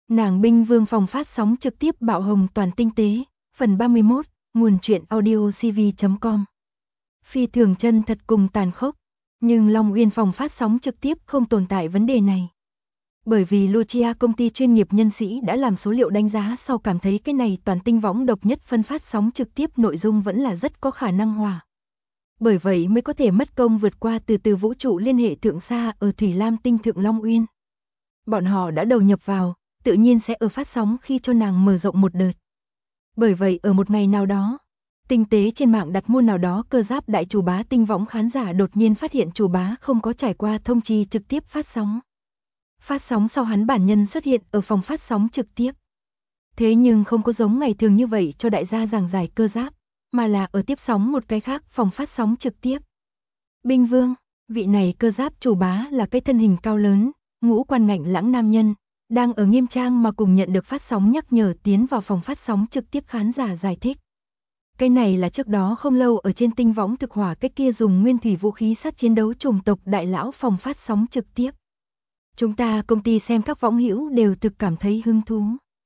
Nàng binh vương phòng phát sóng trực tiếp bạo hồng toàn tinh tế, phần 31, nguồn truyện audio cv.com. Phi thường chân thật cùng tàn khốc, nhưng Long Uyên phòng phát sóng trực tiếp không tồn tại vấn đề này. Bởi vì Lucia công ty chuyên nghiệp nhân sĩ đã làm số liệu đánh giá sau cảm thấy cái này toàn tinh võng độc nhất phân phát sóng trực tiếp nội dung vẫn là rất có khả năng hòa. Bởi vậy mới có thể mất công vượt qua từ vũ trụ liên hệ thượng xa ở Thủy Lam tinh thượng Long Uyên. Bọn họ đã đầu nhập vào, tự nhiên sẽ ở phát sóng khi cho nàng mở rộng một đợt. Bởi vậy ở một ngày nào đó, tinh tế trên mạng đặt mua nào đó cơ giáp đại chủ bá tinh võng khán giả đột nhiên phát hiện chủ bá không có trải qua thông chi trực tiếp phát sóng. Phát sóng sau hắn bản nhân xuất hiện ở phòng phát sóng trực tiếp. Thế nhưng không có giống ngày thường như vậy cho đại gia giảng giải cơ giáp, mà là ở tiếp sóng một cái khác phòng phát sóng trực tiếp. Binh Vương, vị này cơ giáp chủ bá là cái thân hình cao lớn, ngũ quan ngạnh lãng nam nhân, đang ở nghiêm trang mà cùng nhận được phát sóng nhắc nhở tiến vào phòng phát sóng trực tiếp khán giả giải thích. Cái này là trước đó không lâu ở trên tinh võng thực hỏa cái kia dùng nguyên thủy vũ khí sát chiến đấu chủng tộc đại lão phòng phát sóng trực tiếp. Chúng ta công ty xem các võng hữu đều thực cảm thấy hứng thú.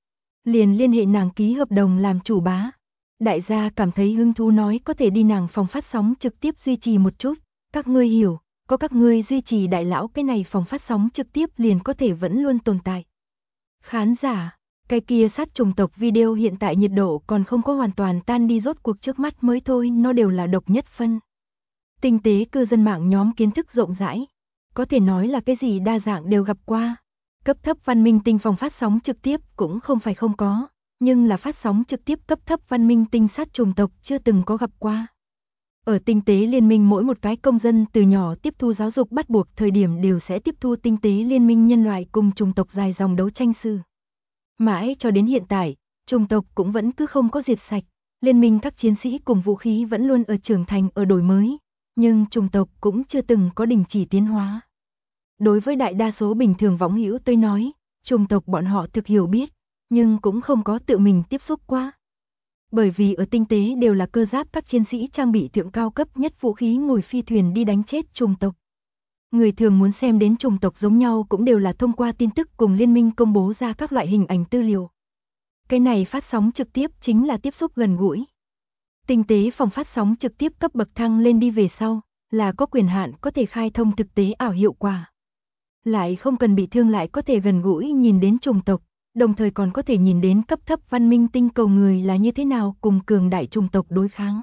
Liền liên hệ nàng ký hợp đồng làm chủ bá. Đại gia cảm thấy hứng thú nói có thể đi nàng phòng phát sóng trực tiếp duy trì một chút. Các ngươi hiểu, có các ngươi duy trì đại lão cái này phòng phát sóng trực tiếp liền có thể vẫn luôn tồn tại. Khán giả, cái kia sát chủng tộc video hiện tại nhiệt độ còn không có hoàn toàn tan đi rốt cuộc trước mắt mới thôi, nó đều là độc nhất phân. Tinh tế cư dân mạng nhóm kiến thức rộng rãi, có thể nói là cái gì đa dạng đều gặp qua. Cấp thấp văn minh tinh phòng phát sóng trực tiếp cũng không phải không có, nhưng là phát sóng trực tiếp cấp thấp văn minh tinh sát chủng tộc chưa từng có gặp qua. Ở tinh tế liên minh mỗi một cái công dân từ nhỏ tiếp thu giáo dục bắt buộc thời điểm đều sẽ tiếp thu tinh tế liên minh nhân loại cùng chủng tộc dài dòng đấu tranh sử. Mãi cho đến hiện tại, chủng tộc cũng vẫn cứ không có diệt sạch, liên minh các chiến sĩ cùng vũ khí vẫn luôn ở trưởng thành ở đổi mới, nhưng chủng tộc cũng chưa từng có đình chỉ tiến hóa. Đối với đại đa số bình thường võng hữu tôi nói, chủng tộc bọn họ thực hiểu biết, nhưng cũng không có tự mình tiếp xúc qua. Bởi vì ở tinh tế đều là cơ giáp các chiến sĩ trang bị thượng cao cấp nhất vũ khí ngồi phi thuyền đi đánh chết chủng tộc. Người thường muốn xem đến chủng tộc giống nhau cũng đều là thông qua tin tức cùng liên minh công bố ra các loại hình ảnh tư liệu. Cái này phát sóng trực tiếp chính là tiếp xúc gần gũi. Tinh tế phòng phát sóng trực tiếp cấp bậc thăng lên đi về sau, là có quyền hạn có thể khai thông thực tế ảo hiệu quả. Lại không cần bị thương lại có thể gần gũi nhìn đến chủng tộc, đồng thời còn có thể nhìn đến cấp thấp văn minh tinh cầu người là như thế nào cùng cường đại chủng tộc đối kháng.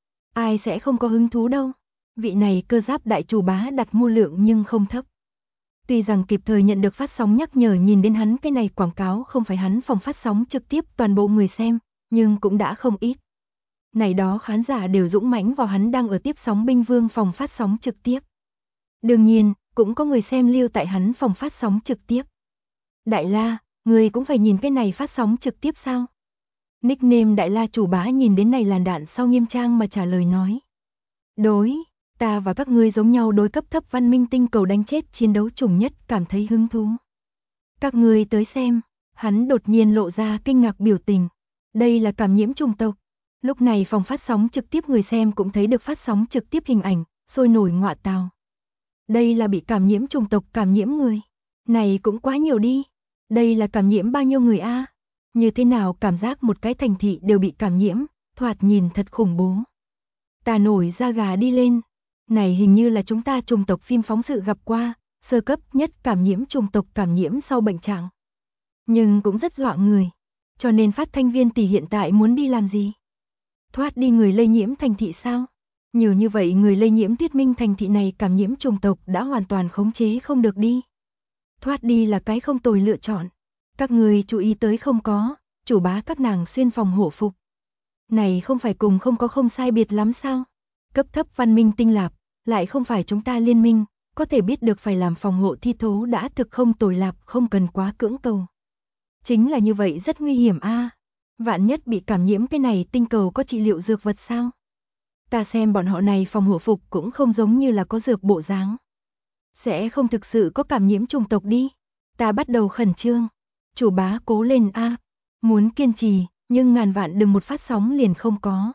Ai sẽ không có hứng thú đâu. Vị này cơ giáp đại chủ bá đặt mua lượng nhưng không thấp. Tuy rằng kịp thời nhận được phát sóng nhắc nhở nhìn đến hắn cái này quảng cáo không phải hắn phòng phát sóng trực tiếp toàn bộ người xem, nhưng cũng đã không ít. Này đó khán giả đều dũng mãnh vào hắn đang ở tiếp sóng binh vương phòng phát sóng trực tiếp. Đương nhiên, cũng có người xem lưu tại hắn phòng phát sóng trực tiếp. Đại La, người cũng phải nhìn cái này phát sóng trực tiếp sao? Nickname Đại La chủ bá nhìn đến này làn đạn sau nghiêm trang mà trả lời nói. Đối, ta và các ngươi giống nhau đối cấp thấp văn minh tinh cầu đánh chết chiến đấu chủng nhất cảm thấy hứng thú. Các ngươi tới xem, hắn đột nhiên lộ ra kinh ngạc biểu tình. Đây là cảm nhiễm chủng tộc. Lúc này phòng phát sóng trực tiếp người xem cũng thấy được phát sóng trực tiếp hình ảnh, sôi nổi ngọa tào. Đây là bị cảm nhiễm chủng tộc cảm nhiễm người. Này cũng quá nhiều đi. Đây là cảm nhiễm bao nhiêu người a? Như thế nào cảm giác một cái thành thị đều bị cảm nhiễm, thoạt nhìn thật khủng bố. Ta nổi da gà đi lên. Này hình như là chúng ta chủng tộc phim phóng sự gặp qua, sơ cấp nhất cảm nhiễm chủng tộc cảm nhiễm sau bệnh trạng. Nhưng cũng rất dọa người. Cho nên phát thanh viên tỷ hiện tại muốn đi làm gì? Thoát đi người lây nhiễm thành thị sao? Nhiều như vậy người lây nhiễm thuyết minh thành thị này cảm nhiễm chủng tộc đã hoàn toàn khống chế không được đi. Thoát đi là cái không tồi lựa chọn. Các người chú ý tới không có, chủ bá các nàng xuyên phòng hộ phục. Này không phải cùng không có không sai biệt lắm sao? Cấp thấp văn minh tinh lạp, lại không phải chúng ta liên minh, có thể biết được phải làm phòng hộ thi thố đã thực không tồi lạp, không cần quá cưỡng cầu. Chính là như vậy rất nguy hiểm a. Vạn nhất bị cảm nhiễm cái này tinh cầu có trị liệu dược vật sao? Ta xem bọn họ này phòng hộ phục cũng không giống như là có dược bộ dáng. Sẽ không thực sự có cảm nhiễm chủng tộc đi. Ta bắt đầu khẩn trương. Chủ bá cố lên a. Muốn kiên trì, nhưng ngàn vạn đừng một phát sóng liền không có.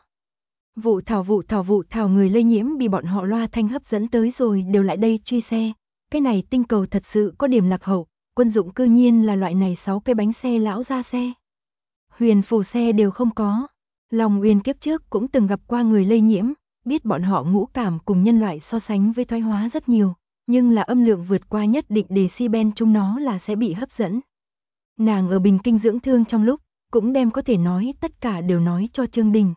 Vụ thảo người lây nhiễm bị bọn họ loa thanh hấp dẫn tới rồi đều lại đây truy xe. Cái này tinh cầu thật sự có điểm lạc hậu, quân dụng cư nhiên là loại này 6 cái bánh xe lão gia xe. Huyền phù xe đều không có. Long Uyên kiếp trước cũng từng gặp qua người lây nhiễm, biết bọn họ ngũ cảm cùng nhân loại so sánh với thoái hóa rất nhiều, nhưng là âm lượng vượt qua nhất định decibel chúng nó là sẽ bị hấp dẫn. Nàng ở Bình Kinh dưỡng thương trong lúc, cũng đem có thể nói tất cả đều nói cho Trương Đình.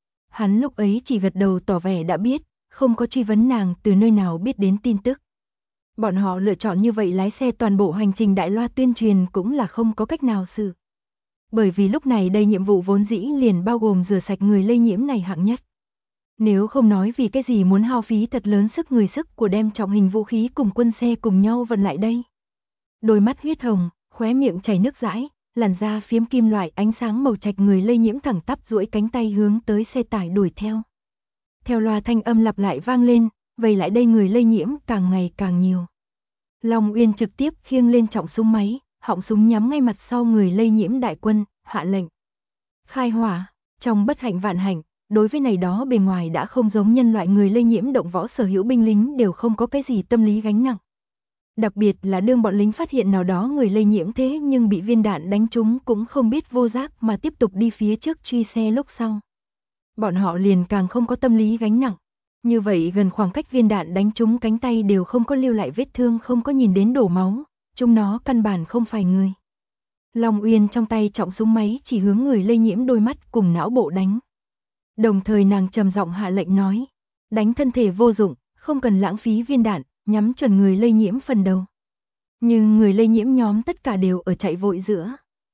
Hắn lúc ấy chỉ gật đầu tỏ vẻ đã biết, không có truy vấn nàng từ nơi nào biết đến tin tức. Bọn họ lựa chọn như vậy lái xe toàn bộ hành trình đại loa tuyên truyền cũng là không có cách nào xử. Bởi vì lúc này đây nhiệm vụ vốn dĩ liền bao gồm rửa sạch người lây nhiễm này hạng nhất. Nếu không nói vì cái gì muốn hao phí thật lớn sức người sức của đem trọng hình vũ khí cùng quân xe cùng nhau vận lại đây. Đôi mắt huyết hồng, khóe miệng chảy nước dãi, làn da phiếm kim loại ánh sáng màu trạch người lây nhiễm thẳng tắp duỗi cánh tay hướng tới xe tải đuổi theo. Theo loa thanh âm lặp lại vang lên, vậy lại đây người lây nhiễm càng ngày càng nhiều. Long Uyên trực tiếp khiêng lên trọng súng máy, họng súng nhắm ngay mặt sau người lây nhiễm đại quân, hạ lệnh. Khai hỏa, trong bất hạnh vạn hạnh, đối với này đó bề ngoài đã không giống nhân loại người lây nhiễm động võ sở hữu binh lính đều không có cái gì tâm lý gánh nặng. Đặc biệt là đương bọn lính phát hiện nào đó người lây nhiễm thế nhưng bị viên đạn đánh trúng cũng không biết vô giác mà tiếp tục đi phía trước truy xe lúc sau. Bọn họ liền càng không có tâm lý gánh nặng. Như vậy gần khoảng cách viên đạn đánh trúng cánh tay đều không có lưu lại vết thương, không có nhìn đến đổ máu, chúng nó căn bản không phải người. Long Uyên trong tay trọng súng máy chỉ hướng người lây nhiễm đôi mắt cùng não bộ đánh. Đồng thời nàng trầm giọng hạ lệnh nói, đánh thân thể vô dụng, không cần lãng phí viên đạn, nhắm chuẩn người lây nhiễm phần đầu. Nhưng người lây nhiễm nhóm tất cả đều ở chạy vội giữa.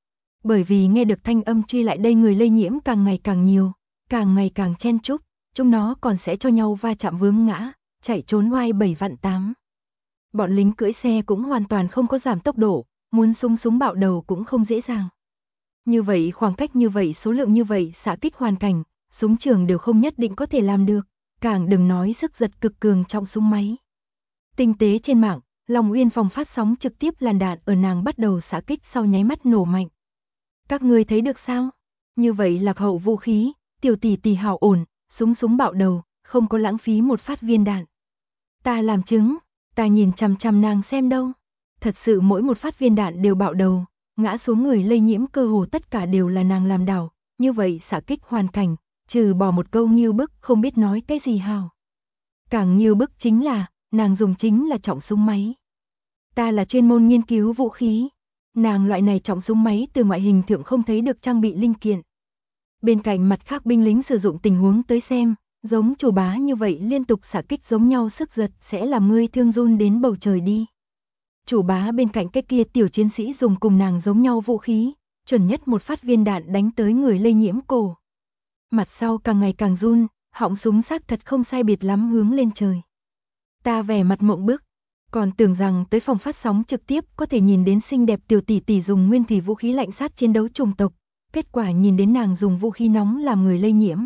Bởi vì nghe được thanh âm truy lại đây người lây nhiễm càng ngày càng nhiều, càng ngày càng chen chúc, chúng nó còn sẽ cho nhau va chạm vướng ngã, chạy trốn oai 7 vạn 8. Bọn lính cưỡi xe cũng hoàn toàn không có giảm tốc độ, muốn súng bạo đầu cũng không dễ dàng. Như vậy khoảng cách như vậy số lượng như vậy xạ kích hoàn cảnh, súng trường đều không nhất định có thể làm được, càng đừng nói sức giật cực cường trong súng máy. Tinh tế trên mạng, Long Uyên phòng phát sóng trực tiếp làn đạn ở nàng bắt đầu xạ kích sau nháy mắt nổ mạnh. Các ngươi thấy được sao? Như vậy lạc hậu vũ khí, tiểu tỷ tỷ hào ổn, súng bạo đầu, không có lãng phí một phát viên đạn. Ta làm chứng, ta nhìn chằm chằm nàng xem đâu. Thật sự mỗi một phát viên đạn đều bạo đầu, ngã xuống người lây nhiễm cơ hồ tất cả đều là nàng làm đảo, như vậy xạ kích hoàn cảnh, trừ bỏ một câu nghiêu bức không biết nói cái gì hào. Càng nghiêu bức chính là, nàng dùng chính là trọng súng máy. Ta là chuyên môn nghiên cứu vũ khí, nàng loại này trọng súng máy từ ngoại hình thượng không thấy được trang bị linh kiện. Bên cạnh mặt khác binh lính sử dụng tình huống tới xem, giống chủ bá như vậy liên tục xạ kích giống nhau sức giật sẽ làm ngươi thương run đến bầu trời đi. Chủ bá bên cạnh cái kia tiểu chiến sĩ dùng cùng nàng giống nhau vũ khí, chuẩn nhất một phát viên đạn đánh tới người lây nhiễm cổ. Mặt sau càng ngày càng run, họng súng xác thật không sai biệt lắm hướng lên trời. Ta vẻ mặt mộng bức, còn tưởng rằng tới phòng phát sóng trực tiếp có thể nhìn đến xinh đẹp tiểu tỷ tỷ dùng nguyên thủy vũ khí lạnh sát chiến đấu chủng tộc, kết quả nhìn đến nàng dùng vũ khí nóng làm người lây nhiễm.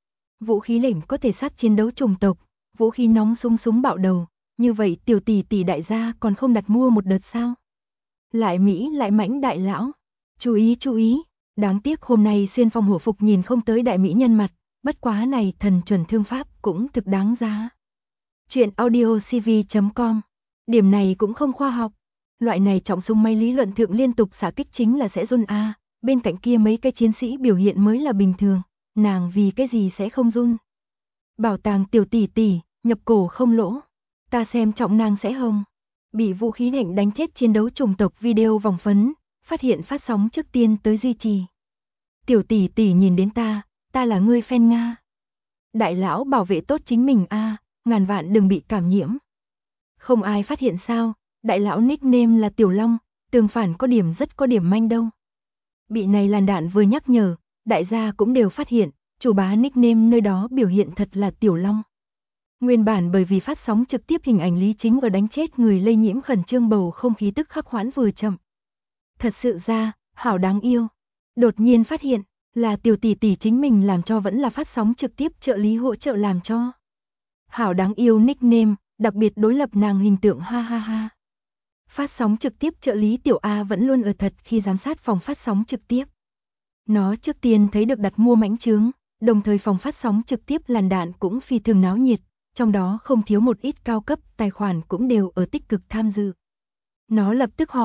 Vũ khí lạnh có thể sát chiến đấu chủng tộc, vũ khí nóng súng bạo đầu, như vậy tiểu tỷ tỷ đại gia còn không đặt mua một đợt sao? Lại Mỹ lại mãnh đại lão, chú ý, đáng tiếc hôm nay xuyên phong hổ phục nhìn không tới đại mỹ nhân mặt, bất quá này thần chuẩn thương pháp cũng thực đáng giá. Chuyện audiocv.com, điểm này cũng không khoa học, loại này trọng súng máy lý luận thượng liên tục xả kích chính là sẽ run a, bên cạnh kia mấy cái chiến sĩ biểu hiện mới là bình thường, nàng vì cái gì sẽ không run? Bảo tàng tiểu tỷ tỷ, nhập cổ không lỗ, ta xem trọng nàng sẽ hồng. Bị vũ khí lạnh đánh chết chiến đấu chủng tộc video vòng phấn, phát hiện phát sóng trước tiên tới duy trì. Tiểu tỷ tỷ nhìn đến ta là ngươi fan Nga. Đại lão bảo vệ tốt chính mình a, ngàn vạn đừng bị cảm nhiễm. Không ai phát hiện sao, đại lão nickname là Tiểu Long, tường phản có điểm rất có điểm manh đâu. Bị này làn đạn vừa nhắc nhở, đại gia cũng đều phát hiện, chủ bá nickname nơi đó biểu hiện thật là Tiểu Long. Nguyên bản bởi vì phát sóng trực tiếp hình ảnh Lý Chính ở đánh chết người lây nhiễm khẩn trương bầu không khí tức khắc hoãn vừa chậm. Thật sự ra, hảo đáng yêu. Đột nhiên phát hiện, là tiểu tỷ tỷ chính mình làm cho vẫn là phát sóng trực tiếp trợ lý hỗ trợ làm cho. Hảo đáng yêu nickname, đặc biệt đối lập nàng hình tượng ha ha ha. Phát sóng trực tiếp trợ lý tiểu A vẫn luôn ở thật khi giám sát phòng phát sóng trực tiếp. Nó trước tiên thấy được đặt mua mãnh chướng, đồng thời phòng phát sóng trực tiếp làn đạn cũng phi thường náo nhiệt, trong đó không thiếu một ít cao cấp tài khoản cũng đều ở tích cực tham dự. Nó lập tức hỏi,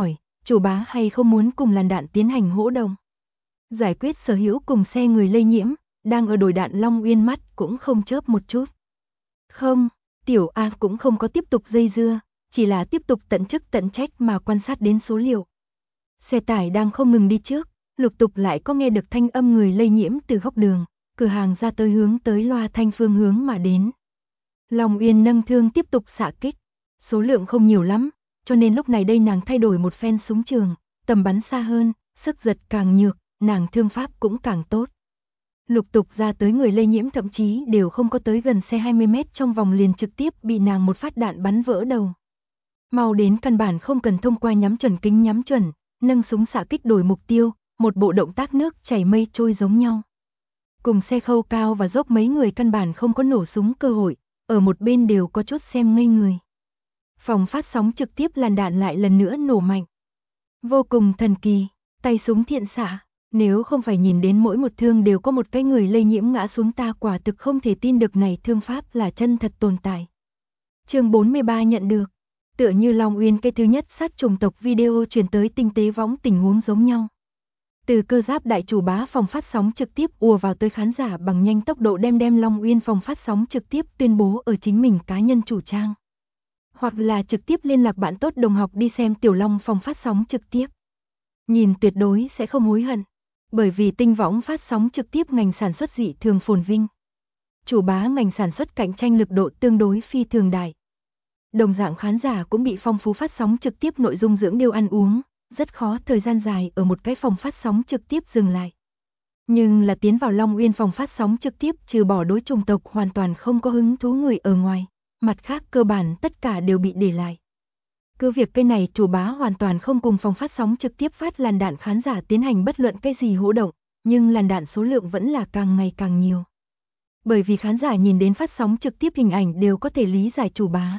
chủ bá hay không muốn cùng làn đạn tiến hành hỗ đồng. Giải quyết sở hữu cùng xe người lây nhiễm, đang ở đồi đạn Long Uyên mắt cũng không chớp một chút. Không, Tiểu A cũng không có tiếp tục dây dưa, chỉ là tiếp tục tận chức tận trách mà quan sát đến số liệu. Xe tải đang không ngừng đi trước, lục tục lại có nghe được thanh âm người lây nhiễm từ góc đường, cửa hàng ra tới hướng tới loa thanh phương hướng mà đến. Long Uyên nâng thương tiếp tục xạ kích, số lượng không nhiều lắm, cho nên lúc này đây nàng thay đổi một phen súng trường, tầm bắn xa hơn, sức giật càng nhược, nàng thương pháp cũng càng tốt. Lục tục ra tới người lây nhiễm thậm chí đều không có tới gần xe 20 mét trong vòng liền trực tiếp bị nàng một phát đạn bắn vỡ đầu. Mau đến căn bản không cần thông qua nhắm chuẩn kính nhắm chuẩn, nâng súng xạ kích đổi mục tiêu, một bộ động tác nước chảy mây trôi giống nhau. Cùng xe khâu cao và dốc mấy người căn bản không có nổ súng cơ hội, ở một bên đều có chút xem ngây người. Phòng phát sóng trực tiếp làn đạn lại lần nữa nổ mạnh. Vô cùng thần kỳ, tay súng thiện xạ, nếu không phải nhìn đến mỗi một thương đều có một cái người lây nhiễm ngã xuống ta quả thực không thể tin được này thương pháp là chân thật tồn tại. Chương 43 nhận được, tựa như Long Uyên cái thứ nhất sát trùng tộc video truyền tới tinh tế võng tình huống giống nhau. Từ cơ giáp đại chủ bá phòng phát sóng trực tiếp ùa vào tới khán giả bằng nhanh tốc độ đem Long Uyên phòng phát sóng trực tiếp tuyên bố ở chính mình cá nhân chủ trang. Hoặc là trực tiếp liên lạc bạn tốt đồng học đi xem Tiểu Long phòng phát sóng trực tiếp. Nhìn tuyệt đối sẽ không hối hận, bởi vì tinh võng phát sóng trực tiếp ngành sản xuất dị thường phồn vinh. Chủ bá ngành sản xuất cạnh tranh lực độ tương đối phi thường đại. Đồng dạng khán giả cũng bị phong phú phát sóng trực tiếp nội dung dưỡng điêu ăn uống, rất khó thời gian dài ở một cái phòng phát sóng trực tiếp dừng lại. Nhưng là tiến vào Long Uyên phòng phát sóng trực tiếp trừ bỏ đối chủng tộc hoàn toàn không có hứng thú người ở ngoài, mặt khác cơ bản tất cả đều bị để lại. Cứ việc cái này chủ bá hoàn toàn không cùng phòng phát sóng trực tiếp phát làn đạn khán giả tiến hành bất luận cái gì hỗ động, nhưng làn đạn số lượng vẫn là càng ngày càng nhiều. Bởi vì khán giả nhìn đến phát sóng trực tiếp hình ảnh đều có thể lý giải chủ bá.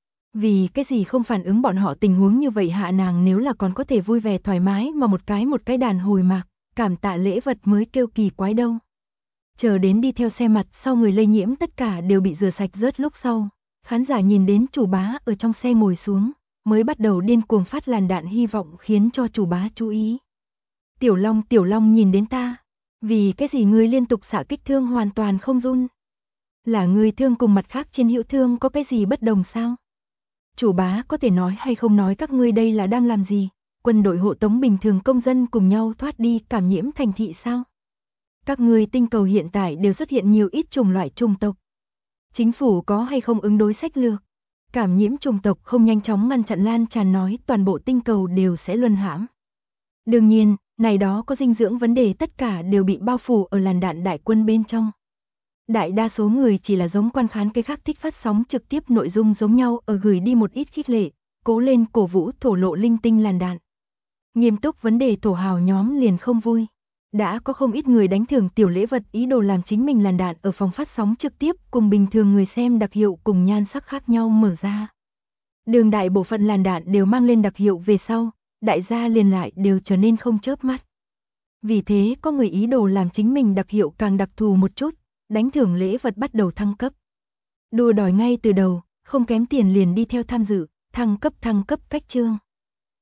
Vì cái gì không phản ứng bọn họ tình huống như vậy hạ nàng nếu là còn có thể vui vẻ thoải mái mà một cái đàn hồi mạc, cảm tạ lễ vật mới kêu kỳ quái đâu. Chờ đến đi theo xe mặt sau người lây nhiễm tất cả đều bị rửa sạch rớt lúc sau, khán giả nhìn đến chủ bá ở trong xe ngồi xuống, mới bắt đầu điên cuồng phát làn đạn hy vọng khiến cho chủ bá chú ý. Tiểu Long nhìn đến ta, vì cái gì ngươi liên tục xạ kích thương hoàn toàn không run? Là ngươi thương cùng mặt khác trên hữu thương có cái gì bất đồng sao? Chủ bá có thể nói hay không nói các ngươi đây là đang làm gì? Quân đội hộ tống bình thường công dân cùng nhau thoát đi cảm nhiễm thành thị sao? Các ngươi tinh cầu hiện tại đều xuất hiện nhiều ít chủng loại chủng tộc. Chính phủ có hay không ứng đối sách lược? Cảm nhiễm chủng tộc không nhanh chóng ngăn chặn lan tràn nói toàn bộ tinh cầu đều sẽ luân hãm. Đương nhiên, này đó có dinh dưỡng vấn đề tất cả đều bị bao phủ ở làn đạn đại quân bên trong. Đại đa số người chỉ là giống quan khán cái khác thích phát sóng trực tiếp nội dung giống nhau ở gửi đi một ít khích lệ, cố lên cổ vũ thổ lộ linh tinh làn đạn. Nghiêm túc vấn đề thổ hào nhóm liền không vui. Đã có không ít người đánh thưởng tiểu lễ vật ý đồ làm chính mình làn đạn ở phòng phát sóng trực tiếp cùng bình thường người xem đặc hiệu cùng nhan sắc khác nhau mở ra. Đường đại bộ phận làn đạn đều mang lên đặc hiệu về sau, đại gia liền lại đều trở nên không chớp mắt. Vì thế có người ý đồ làm chính mình đặc hiệu càng đặc thù một chút, đánh thưởng lễ vật bắt đầu thăng cấp. Đua đòi ngay từ đầu, không kém tiền liền đi theo tham dự, thăng cấp cách chương.